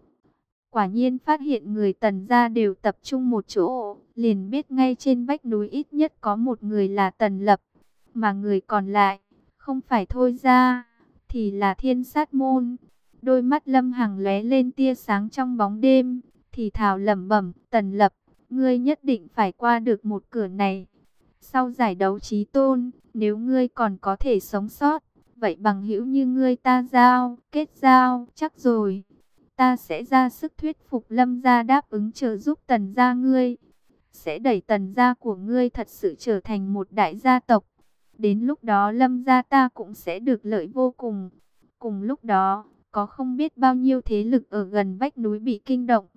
Quả nhiên phát hiện người Tần gia đều tập trung một chỗ, liền biết ngay trên vách núi ít nhất có một người là Tần Lập, mà người còn lại không phải thôi ra thì là Thiên Sát môn. Đôi mắt Lâm Hằng lóe lên tia sáng trong bóng đêm, thì thào lẩm bẩm, Tần Lập, ngươi nhất định phải qua được một cửa này. Sau giải đấu chí tôn, nếu ngươi còn có thể sống sót, vậy bằng hữu như ngươi ta giao, kết giao, chắc rồi. Ta sẽ ra sức thuyết phục Lâm gia đáp ứng trợ giúp Tần gia ngươi. Sẽ đẩy Tần gia của ngươi thật sự trở thành một đại gia tộc. Đến lúc đó Lâm gia ta cũng sẽ được lợi vô cùng. Cùng lúc đó, có không biết bao nhiêu thế lực ở gần vách núi bị kinh động.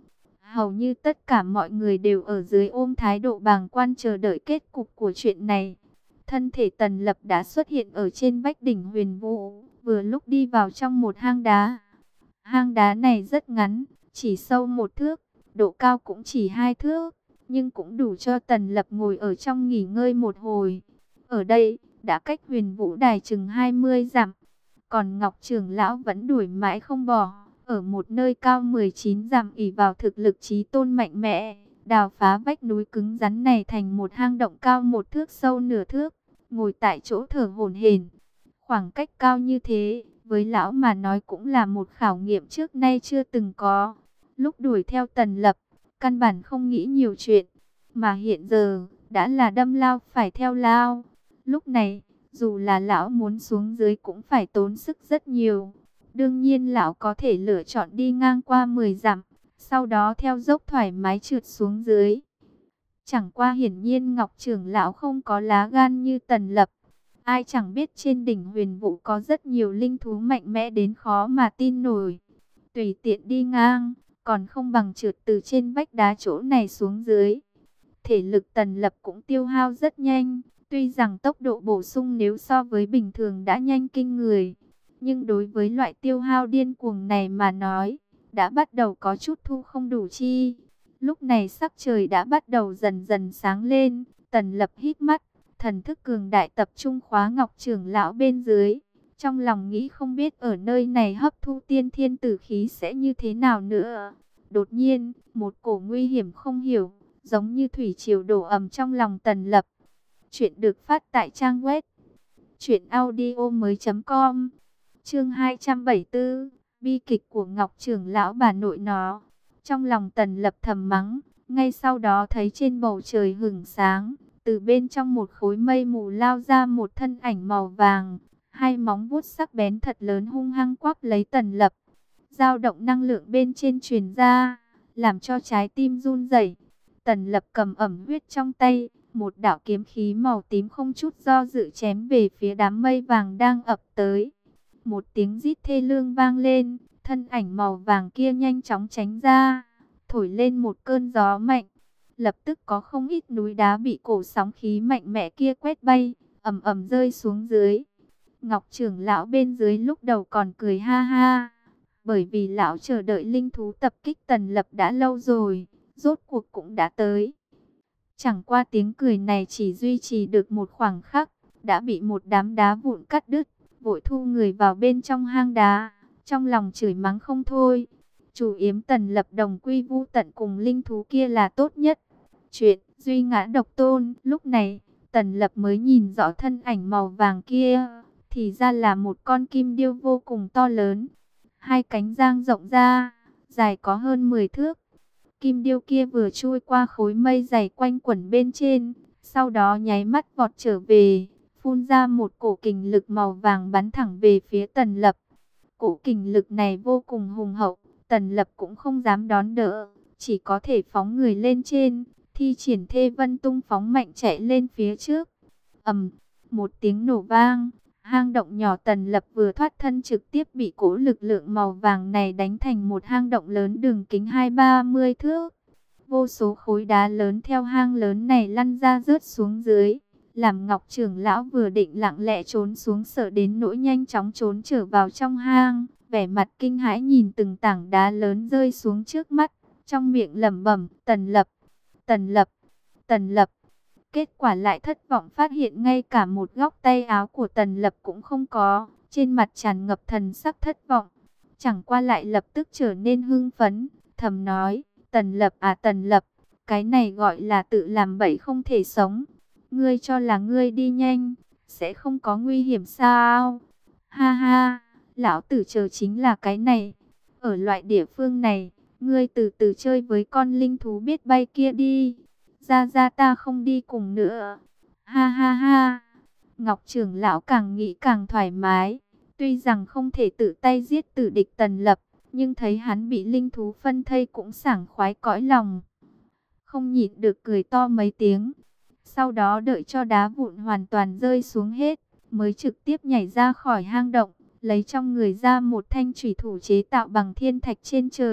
Hầu như tất cả mọi người đều ở dưới ôm thái độ bàng quan chờ đợi kết cục của chuyện này. Thân thể Tần Lập đã xuất hiện ở trên vách đỉnh Huyền Vũ, vừa lúc đi vào trong một hang đá. Hang đá này rất ngắn, chỉ sâu một thước, độ cao cũng chỉ hai thước, nhưng cũng đủ cho Tần Lập ngồi ở trong nghỉ ngơi một hồi. Ở đây, đã cách Huyền Vũ đài chừng hai mươi dặm, còn Ngọc trưởng lão vẫn đuổi mãi không bỏ. Ở một nơi cao mười chín dặm ỷ vào thực lực chí tôn mạnh mẽ, đào phá vách núi cứng rắn này thành một hang động cao một thước sâu nửa thước, ngồi tại chỗ thở hổn hển. Khoảng cách cao như thế, với lão mà nói cũng là một khảo nghiệm trước nay chưa từng có. Lúc đuổi theo Tần Lập, căn bản không nghĩ nhiều chuyện, mà hiện giờ, đã là đâm lao phải theo lao. Lúc này, dù là lão muốn xuống dưới cũng phải tốn sức rất nhiều. Đương nhiên lão có thể lựa chọn đi ngang qua mười dặm, sau đó theo dốc thoải mái trượt xuống dưới. Chẳng qua hiển nhiên Ngọc trưởng lão không có lá gan như Tần Lập. Ai chẳng biết trên đỉnh Huyền Vũ có rất nhiều linh thú mạnh mẽ đến khó mà tin nổi. Tùy tiện đi ngang, còn không bằng trượt từ trên vách đá chỗ này xuống dưới. Thể lực Tần Lập cũng tiêu hao rất nhanh, tuy rằng tốc độ bổ sung nếu so với bình thường đã nhanh kinh người. Nhưng đối với loại tiêu hao điên cuồng này mà nói, đã bắt đầu có chút thu không đủ chi. Lúc này sắc trời đã bắt đầu dần dần sáng lên, Tần Lập hít mắt, thần thức cường đại tập trung khóa Ngọc trưởng lão bên dưới. Trong lòng nghĩ không biết ở nơi này hấp thu tiên thiên tử khí sẽ như thế nào nữa. Đột nhiên, một cổ nguy hiểm không hiểu, giống như thủy triều đổ ầm trong lòng Tần Lập. Chuyện được phát tại trang web truyện audio mới chấm com. Chương hai trăm bảy mươi tư, bi kịch của Ngọc trưởng lão bà nội nó. Trong lòng Tần Lập thầm mắng, ngay sau đó thấy trên bầu trời hửng sáng, từ bên trong một khối mây mù lao ra một thân ảnh màu vàng, hai móng vuốt sắc bén thật lớn hung hăng quắp lấy Tần Lập. Dao động năng lượng bên trên truyền ra, làm cho trái tim run rẩy. Tần Lập cầm ẩm huyết trong tay, một đạo kiếm khí màu tím không chút do dự chém về phía đám mây vàng đang ập tới. Một tiếng rít thê lương vang lên, thân ảnh màu vàng kia nhanh chóng tránh ra, thổi lên một cơn gió mạnh. Lập tức có không ít núi đá bị cổ sóng khí mạnh mẽ kia quét bay, ầm ầm rơi xuống dưới. Ngọc trưởng lão bên dưới lúc đầu còn cười ha ha, bởi vì lão chờ đợi linh thú tập kích Tần Lập đã lâu rồi, rốt cuộc cũng đã tới. Chẳng qua tiếng cười này chỉ duy trì được một khoảng khắc, đã bị một đám đá vụn cắt đứt, vội thu người vào bên trong hang đá, trong lòng chửi mắng không thôi. Chủ yếm Tần Lập đồng quy vu tận cùng linh thú kia là tốt nhất. Chuyện duy ngã độc tôn. Lúc này Tần Lập mới nhìn rõ thân ảnh màu vàng kia, thì ra là một con kim điêu vô cùng to lớn. Hai cánh dang rộng ra, dài có hơn mười thước. Kim điêu kia vừa chui qua khối mây dày quanh quẩn bên trên, sau đó nháy mắt vọt trở về, phun ra một cổ kình lực màu vàng bắn thẳng về phía Tần Lập. Cổ kình lực này vô cùng hùng hậu, Tần Lập cũng không dám đón đỡ, chỉ có thể phóng người lên trên, thi triển thê vân tung phóng mạnh chạy lên phía trước. Ầm, một tiếng nổ vang, hang động nhỏ Tần Lập vừa thoát thân trực tiếp bị cổ lực lượng màu vàng này đánh thành một hang động lớn đường kính hai ba mươi thước. Vô số khối đá lớn theo hang lớn này lăn ra rớt xuống dưới, làm Ngọc trưởng lão vừa định lặng lẽ trốn xuống sợ đến nỗi nhanh chóng trốn trở vào trong hang, vẻ mặt kinh hãi nhìn từng tảng đá lớn rơi xuống trước mắt, trong miệng lẩm bẩm, Tần Lập, Tần Lập, Tần Lập. Kết quả lại thất vọng phát hiện ngay cả một góc tay áo của Tần Lập cũng không có, trên mặt tràn ngập thần sắc thất vọng. Chẳng qua lại lập tức trở nên hưng phấn, thầm nói, Tần Lập à Tần Lập, cái này gọi là tự làm bẫy không thể sống. Ngươi cho là ngươi đi nhanh, sẽ không có nguy hiểm sao? Ha ha, lão tử chờ chính là cái này. Ở loại địa phương này, ngươi từ từ chơi với con linh thú biết bay kia đi. Ra ra ta không đi cùng nữa. Ha ha ha. Ngọc trưởng lão càng nghĩ càng thoải mái. Tuy rằng không thể tự tay giết tử địch Tần Lập, nhưng thấy hắn bị linh thú phân thây cũng sảng khoái cõi lòng. Không nhịn được cười to mấy tiếng. Sau đó đợi cho đá vụn hoàn toàn rơi xuống hết, mới trực tiếp nhảy ra khỏi hang động, lấy trong người ra một thanh chủy thủ chế tạo bằng thiên thạch trên trời,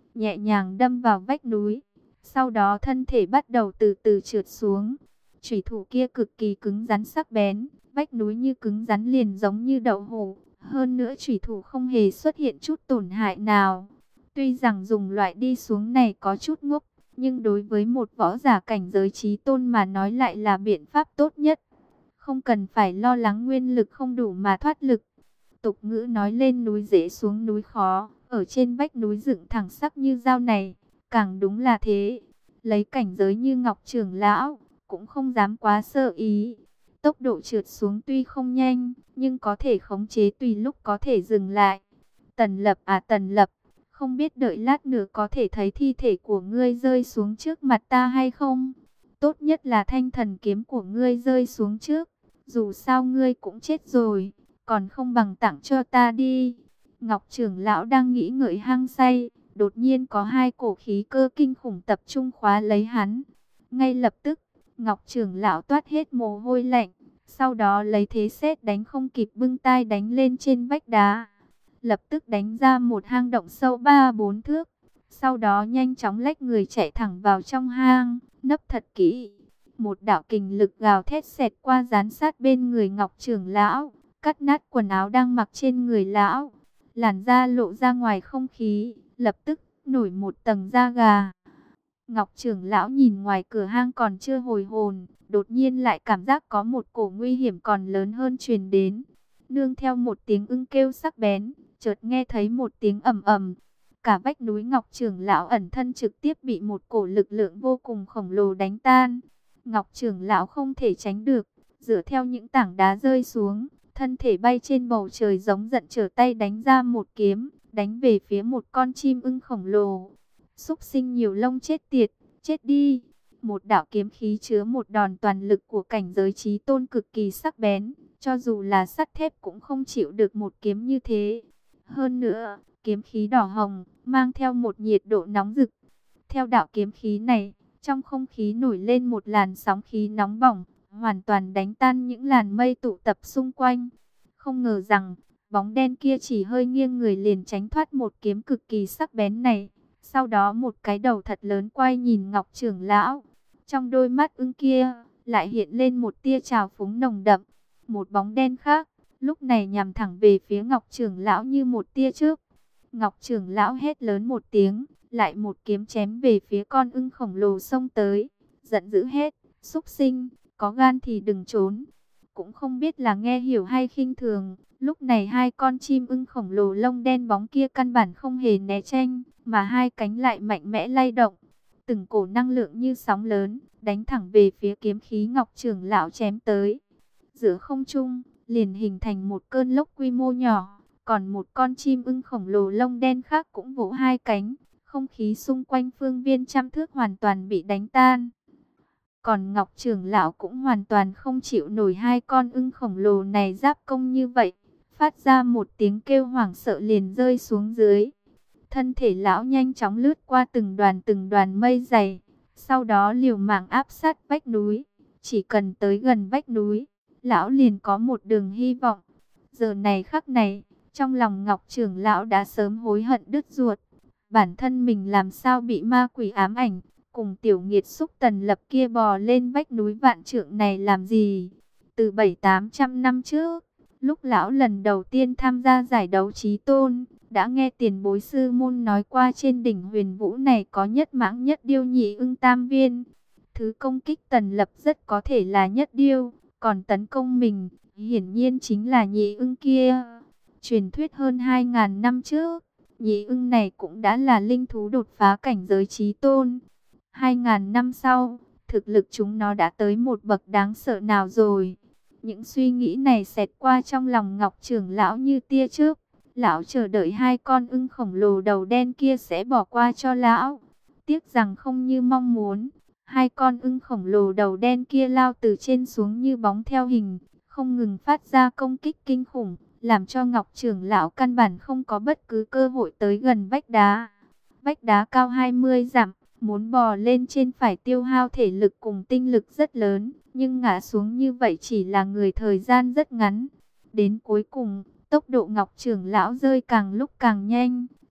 nhẹ nhàng đâm vào vách núi. Sau đó thân thể bắt đầu từ từ trượt xuống. Chủy thủ kia cực kỳ cứng rắn sắc bén, vách núi như cứng rắn liền giống như đậu hũ. Hơn nữa chủy thủ không hề xuất hiện chút tổn hại nào. Tuy rằng dùng loại đi xuống này có chút ngốc, nhưng đối với một võ giả cảnh giới chí tôn mà nói lại là biện pháp tốt nhất. Không cần phải lo lắng nguyên lực không đủ mà thoát lực. Tục ngữ nói lên núi dễ xuống núi khó, ở trên vách núi dựng thẳng sắc như dao này, càng đúng là thế. Lấy cảnh giới như Ngọc trưởng lão, cũng không dám quá sơ ý. Tốc độ trượt xuống tuy không nhanh, nhưng có thể khống chế tùy lúc có thể dừng lại. Tần Lập à Tần Lập, không biết đợi lát nữa có thể thấy thi thể của ngươi rơi xuống trước mặt ta hay không? Tốt nhất là thanh thần kiếm của ngươi rơi xuống trước. Dù sao ngươi cũng chết rồi, còn không bằng tặng cho ta đi. Ngọc trưởng lão đang nghĩ ngợi hăng say, đột nhiên có hai cổ khí cơ kinh khủng tập trung khóa lấy hắn. Ngay lập tức, Ngọc trưởng lão toát hết mồ hôi lạnh, sau đó lấy thế sét đánh không kịp bưng tay đánh lên trên vách đá. Lập tức đánh ra một hang động sâu ba bốn thước, sau đó nhanh chóng lách người chạy thẳng vào trong hang, nấp thật kỹ. Một đạo kình lực gào thét xẹt qua dán sát bên người Ngọc trưởng lão, cắt nát quần áo đang mặc trên người lão. Làn da lộ ra ngoài không khí, lập tức nổi một tầng da gà. Ngọc trưởng lão nhìn ngoài cửa hang còn chưa hồi hồn, đột nhiên lại cảm giác có một cổ nguy hiểm còn lớn hơn truyền đến. Nương theo một tiếng ưng kêu sắc bén, chợt nghe thấy một tiếng ầm ầm. Cả vách núi Ngọc trưởng lão ẩn thân trực tiếp bị một cổ lực lượng vô cùng khổng lồ đánh tan. Ngọc trưởng lão không thể tránh được, dựa theo những tảng đá rơi xuống, thân thể bay trên bầu trời giống giận trở tay đánh ra một kiếm, đánh về phía một con chim ưng khổng lồ. Súc sinh nhiều lông chết tiệt, chết đi. Một đạo kiếm khí chứa một đòn toàn lực của cảnh giới chí tôn cực kỳ sắc bén, cho dù là sắt thép cũng không chịu được một kiếm như thế. Hơn nữa, kiếm khí đỏ hồng, mang theo một nhiệt độ nóng rực. Theo đạo kiếm khí này, trong không khí nổi lên một làn sóng khí nóng bỏng, hoàn toàn đánh tan những làn mây tụ tập xung quanh. Không ngờ rằng, bóng đen kia chỉ hơi nghiêng người liền tránh thoát một kiếm cực kỳ sắc bén này. Sau đó một cái đầu thật lớn quay nhìn Ngọc trưởng lão. Trong đôi mắt ưng kia, lại hiện lên một tia trào phúng nồng đậm. Một bóng đen khác, lúc này nhằm thẳng về phía Ngọc trưởng lão như một tia chớp. Ngọc trưởng lão hét lớn một tiếng, lại một kiếm chém về phía con ưng khổng lồ xông tới. Giận dữ hét, súc sinh, có gan thì đừng trốn. Cũng không biết là nghe hiểu hay khinh thường. Lúc này hai con chim ưng khổng lồ lông đen bóng kia căn bản không hề né tránh, mà hai cánh lại mạnh mẽ lay động. Từng cổ năng lượng như sóng lớn, đánh thẳng về phía kiếm khí Ngọc trưởng lão chém tới. Giữa không trung, liền hình thành một cơn lốc quy mô nhỏ. Còn một con chim ưng khổng lồ lông đen khác cũng vỗ hai cánh. Không khí xung quanh phương viên trăm thước hoàn toàn bị đánh tan. Còn Ngọc trưởng lão cũng hoàn toàn không chịu nổi hai con ưng khổng lồ này giáp công như vậy. Phát ra một tiếng kêu hoảng sợ liền rơi xuống dưới. Thân thể lão nhanh chóng lướt qua từng đoàn từng đoàn mây dày. Sau đó liều mạng áp sát vách núi. Chỉ cần tới gần vách núi, lão liền có một đường hy vọng. Giờ này khắc này, trong lòng Ngọc trưởng lão đã sớm hối hận đứt ruột. Bản thân mình làm sao bị ma quỷ ám ảnh, cùng tiểu nghiệt xúc Tần Lập kia bò lên vách núi vạn trượng này làm gì? Từ bảy tám trăm năm trước, lúc lão lần đầu tiên tham gia giải đấu chí tôn, đã nghe tiền bối sư môn nói qua trên đỉnh huyền vũ này có nhất mãng nhất điêu nhị ưng tam viên. Thứ công kích Tần Lập rất có thể là nhất điêu, còn tấn công mình, hiển nhiên chính là nhị ưng kia. Truyền thuyết hơn hai ngàn năm trước, nhị ưng này cũng đã là linh thú đột phá cảnh giới chí tôn. Hai ngàn năm sau, thực lực chúng nó đã tới một bậc đáng sợ nào rồi? Những suy nghĩ này xẹt qua trong lòng Ngọc trưởng lão như tia chớp. Lão chờ đợi hai con ưng khổng lồ đầu đen kia sẽ bỏ qua cho lão. Tiếc rằng không như mong muốn. Hai con ưng khổng lồ đầu đen kia lao từ trên xuống như bóng theo hình, không ngừng phát ra công kích kinh khủng, làm cho Ngọc trưởng lão căn bản không có bất cứ cơ hội tới gần vách đá. Vách đá cao hai mươi dặm, muốn bò lên trên phải tiêu hao thể lực cùng tinh lực rất lớn, nhưng ngã xuống như vậy chỉ là người thời gian rất ngắn. Đến cuối cùng, tốc độ Ngọc trưởng lão rơi càng lúc càng nhanh,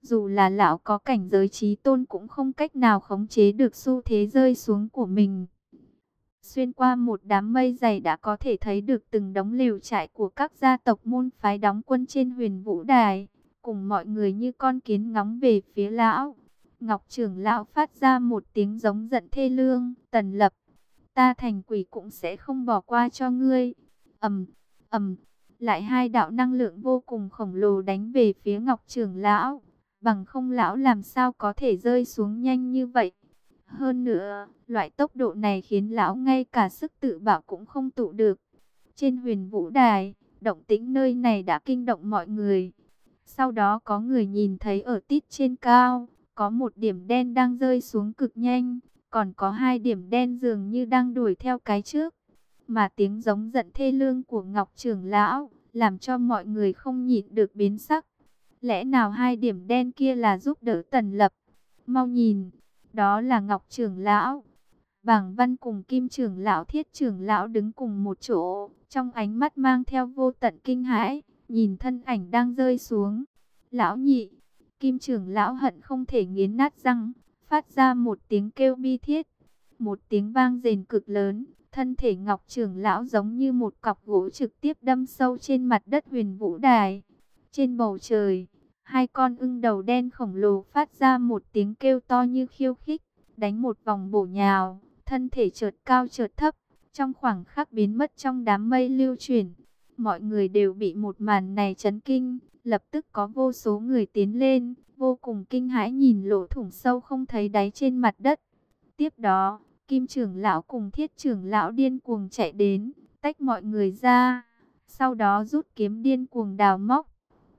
Dù là lão có cảnh giới trí tôn cũng không cách nào khống chế được xu thế rơi xuống của mình. Xuyên qua một đám mây dày đã có thể thấy được từng đống lều trại của các gia tộc môn phái đóng quân trên Huyền Vũ Đài, cùng mọi người như con kiến ngóng về phía lão. Ngọc trưởng lão phát ra một tiếng giống giận thê lương, Tần Lập, ta thành quỷ cũng sẽ không bỏ qua cho ngươi. Ầm, ầm, lại hai đạo năng lượng vô cùng khổng lồ đánh về phía Ngọc trưởng lão, bằng không lão làm sao có thể rơi xuống nhanh như vậy. Hơn nữa, loại tốc độ này khiến lão ngay cả sức tự bảo cũng không tụ được. Trên Huyền Vũ Đài, động tĩnh nơi này đã kinh động mọi người. Sau đó có người nhìn thấy ở tít trên cao, có một điểm đen đang rơi xuống cực nhanh, còn có hai điểm đen dường như đang đuổi theo cái trước. Mà tiếng giống giận thê lương của Ngọc trưởng lão, làm cho mọi người không nhịn được biến sắc. Lẽ nào hai điểm đen kia là giúp đỡ Tần Lập? Mau nhìn, đó là Ngọc trưởng lão. Bàng Văn cùng Kim trưởng lão, Thiết trưởng lão đứng cùng một chỗ, trong ánh mắt mang theo vô tận kinh hãi, nhìn thân ảnh đang rơi xuống. Lão nhị, Kim trưởng lão hận không thể nghiến nát răng, phát ra một tiếng kêu bi thiết. Một tiếng vang rền cực lớn, thân thể Ngọc trưởng lão giống như một cọc gỗ trực tiếp đâm sâu trên mặt đất Huyền Vũ Đài. Trên bầu trời, hai con ưng đầu đen khổng lồ phát ra một tiếng kêu to như khiêu khích, đánh một vòng bổ nhào, thân thể chợt cao chợt thấp, trong khoảng khắc biến mất trong đám mây lưu chuyển. Mọi người đều bị một màn này chấn kinh, lập tức có vô số người tiến lên, vô cùng kinh hãi nhìn lỗ thủng sâu không thấy đáy trên mặt đất. Tiếp đó, Kim trưởng lão cùng Thiết trưởng lão điên cuồng chạy đến, tách mọi người ra, sau đó rút kiếm điên cuồng đào móc.